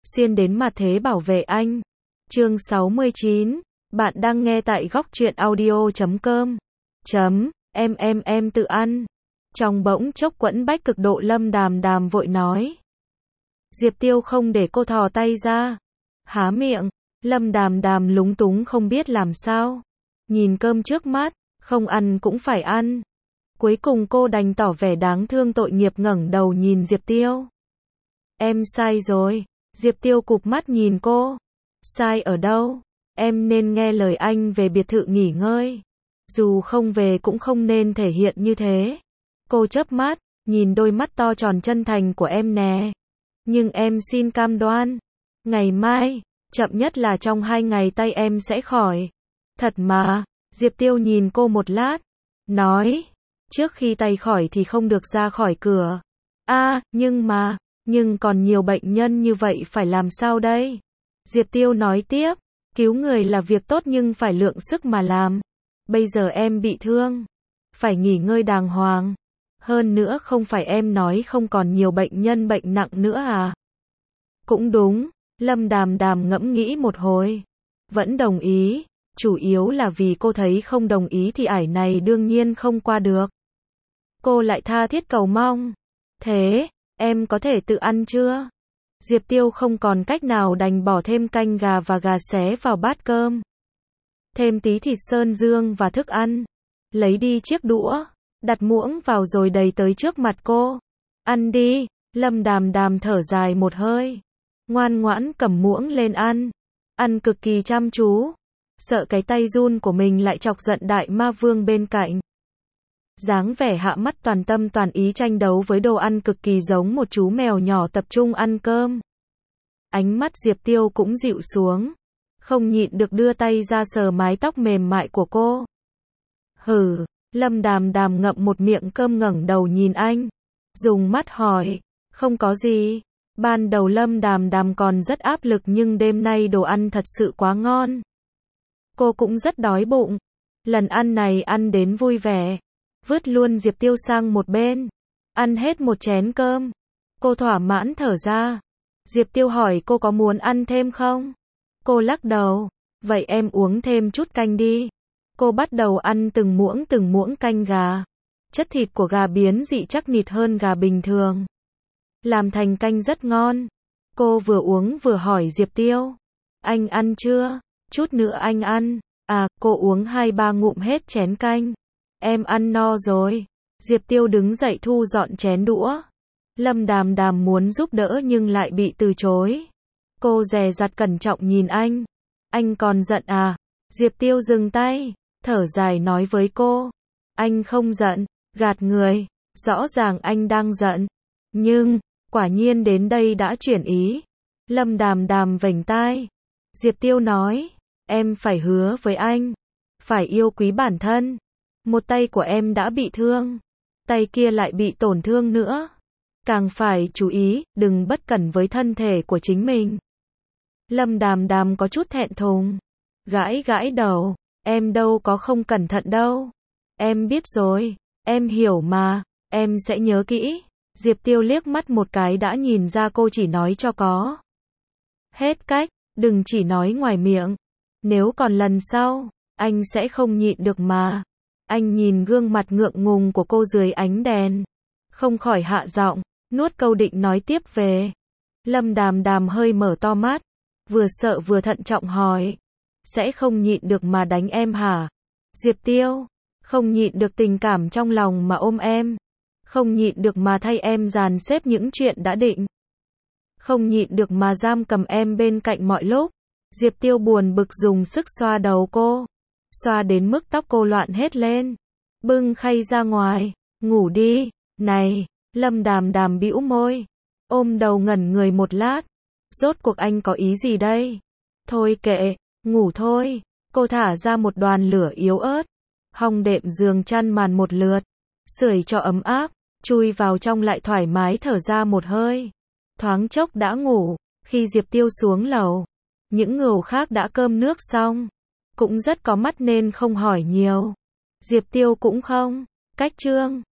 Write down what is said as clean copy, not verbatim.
xuyên đến mặt thế bảo vệ anh. Chương 69, bạn đang nghe tại góc truyện audio.com. Em tự ăn. Trong bỗng chốc quẫn bách cực độ Lâm Đàm Đàm vội nói. Diệp Tiêu không để cô thò tay ra. Há miệng, Lâm Đàm Đàm lúng túng không biết làm sao. Nhìn cơm trước mắt, không ăn cũng phải ăn. Cuối cùng cô đành tỏ vẻ đáng thương tội nghiệp ngẩng đầu nhìn Diệp Tiêu. Em sai rồi. Diệp Tiêu cụp mắt nhìn cô. Sai ở đâu? Em nên nghe lời anh về biệt thự nghỉ ngơi. Dù không về cũng không nên thể hiện như thế. Cô chớp mắt, nhìn đôi mắt to tròn chân thành của em nè. Nhưng em xin cam đoan. Ngày mai, chậm nhất là trong 2 ngày tay em sẽ khỏi. Thật mà, Diệp Tiêu nhìn cô một lát. Nói, trước khi tay khỏi thì không được ra khỏi cửa. Nhưng còn nhiều bệnh nhân như vậy phải làm sao đây? Diệp Tiêu nói tiếp, cứu người là việc tốt nhưng phải lượng sức mà làm. Bây giờ em bị thương, phải nghỉ ngơi đàng hoàng. Hơn nữa không phải em nói không còn nhiều bệnh nhân bệnh nặng nữa à? Cũng đúng, Lâm Đàm Đàm ngẫm nghĩ một hồi. Vẫn đồng ý, chủ yếu là vì cô thấy không đồng ý thì ải này đương nhiên không qua được. Cô lại tha thiết cầu mong. Thế, em có thể tự ăn chưa? Diệp Tiêu không còn cách nào đành bỏ thêm canh gà và gà xé vào bát cơm. Thêm tí thịt sơn dương và thức ăn. Lấy đi chiếc đũa, đặt muỗng vào rồi đầy tới trước mặt cô. Ăn đi, Lâm Đàm Đàm thở dài một hơi. Ngoan ngoãn cầm muỗng lên ăn. Ăn cực kỳ chăm chú. Sợ cái tay run của mình lại chọc giận đại ma vương bên cạnh. Dáng vẻ hạ mắt toàn tâm toàn ý tranh đấu với đồ ăn cực kỳ giống một chú mèo nhỏ tập trung ăn cơm. Ánh mắt Diệp Tiêu cũng dịu xuống. Không nhịn được đưa tay ra sờ mái tóc mềm mại của cô. Hử, Lâm Đàm Đàm ngậm một miệng cơm ngẩng đầu nhìn anh. Dùng mắt hỏi, không có gì. Ban đầu Lâm Đàm Đàm còn rất áp lực nhưng đêm nay đồ ăn thật sự quá ngon. Cô cũng rất đói bụng. Lần ăn này ăn đến vui vẻ. Vứt luôn Diệp Tiêu sang một bên. Ăn hết một chén cơm. Cô thỏa mãn thở ra. Diệp Tiêu hỏi cô có muốn ăn thêm không? Cô lắc đầu. Vậy em uống thêm chút canh đi. Cô bắt đầu ăn từng muỗng canh gà. Chất thịt của gà biến dị chắc nịt hơn gà bình thường. Làm thành canh rất ngon. Cô vừa uống vừa hỏi Diệp Tiêu. Anh ăn chưa? Chút nữa anh ăn. À, cô uống 2-3 ngụm hết chén canh. Em ăn no rồi. Diệp Tiêu đứng dậy thu dọn chén đũa. Lâm Đàm Đàm muốn giúp đỡ nhưng lại bị từ chối. Cô dè dặt cẩn trọng nhìn anh. Anh còn giận à? Diệp Tiêu dừng tay, thở dài nói với cô. Anh không giận, gạt người. Rõ ràng anh đang giận. Nhưng, quả nhiên đến đây đã chuyển ý. Lâm Đàm Đàm vểnh tai. Diệp Tiêu nói, em phải hứa với anh. Phải yêu quý bản thân. Một tay của em đã bị thương. Tay kia lại bị tổn thương nữa. Càng phải chú ý, đừng bất cẩn với thân thể của chính mình. Lâm Đàm Đàm có chút thẹn thùng. Gãi gãi đầu. Em đâu có không cẩn thận đâu. Em biết rồi. Em hiểu mà. Em sẽ nhớ kỹ. Diệp Tiêu liếc mắt một cái đã nhìn ra cô chỉ nói cho có. Hết cách. Đừng chỉ nói ngoài miệng. Nếu còn lần sau, anh sẽ không nhịn được mà. Anh nhìn gương mặt ngượng ngùng của cô dưới ánh đèn. Không khỏi hạ giọng, nuốt câu định nói tiếp về. Lâm Đàm Đàm hơi mở to mắt. Vừa sợ vừa thận trọng hỏi. Sẽ không nhịn được mà đánh em hả? Diệp Tiêu, không nhịn được tình cảm trong lòng mà ôm em. Không nhịn được mà thay em dàn xếp những chuyện đã định. Không nhịn được mà giam cầm em bên cạnh mọi lúc. Diệp Tiêu buồn bực dùng sức xoa đầu cô. Xoa đến mức tóc cô loạn hết lên. Bưng khay ra ngoài. Ngủ đi. Này, Lâm Đàm Đàm bĩu môi. Ôm đầu ngẩn người một lát. Rốt cuộc anh có ý gì đây? Thôi kệ, ngủ thôi. Cô thả ra một đoàn lửa yếu ớt. Hong đệm giường chăn màn một lượt. Sưởi cho ấm áp. Chui vào trong lại thoải mái thở ra một hơi. Thoáng chốc đã ngủ. Khi Diệp Tiêu xuống lầu, những người khác đã cơm nước xong. Cũng rất có mắt nên không hỏi nhiều. Diệp Tiêu cũng không. Cách chương.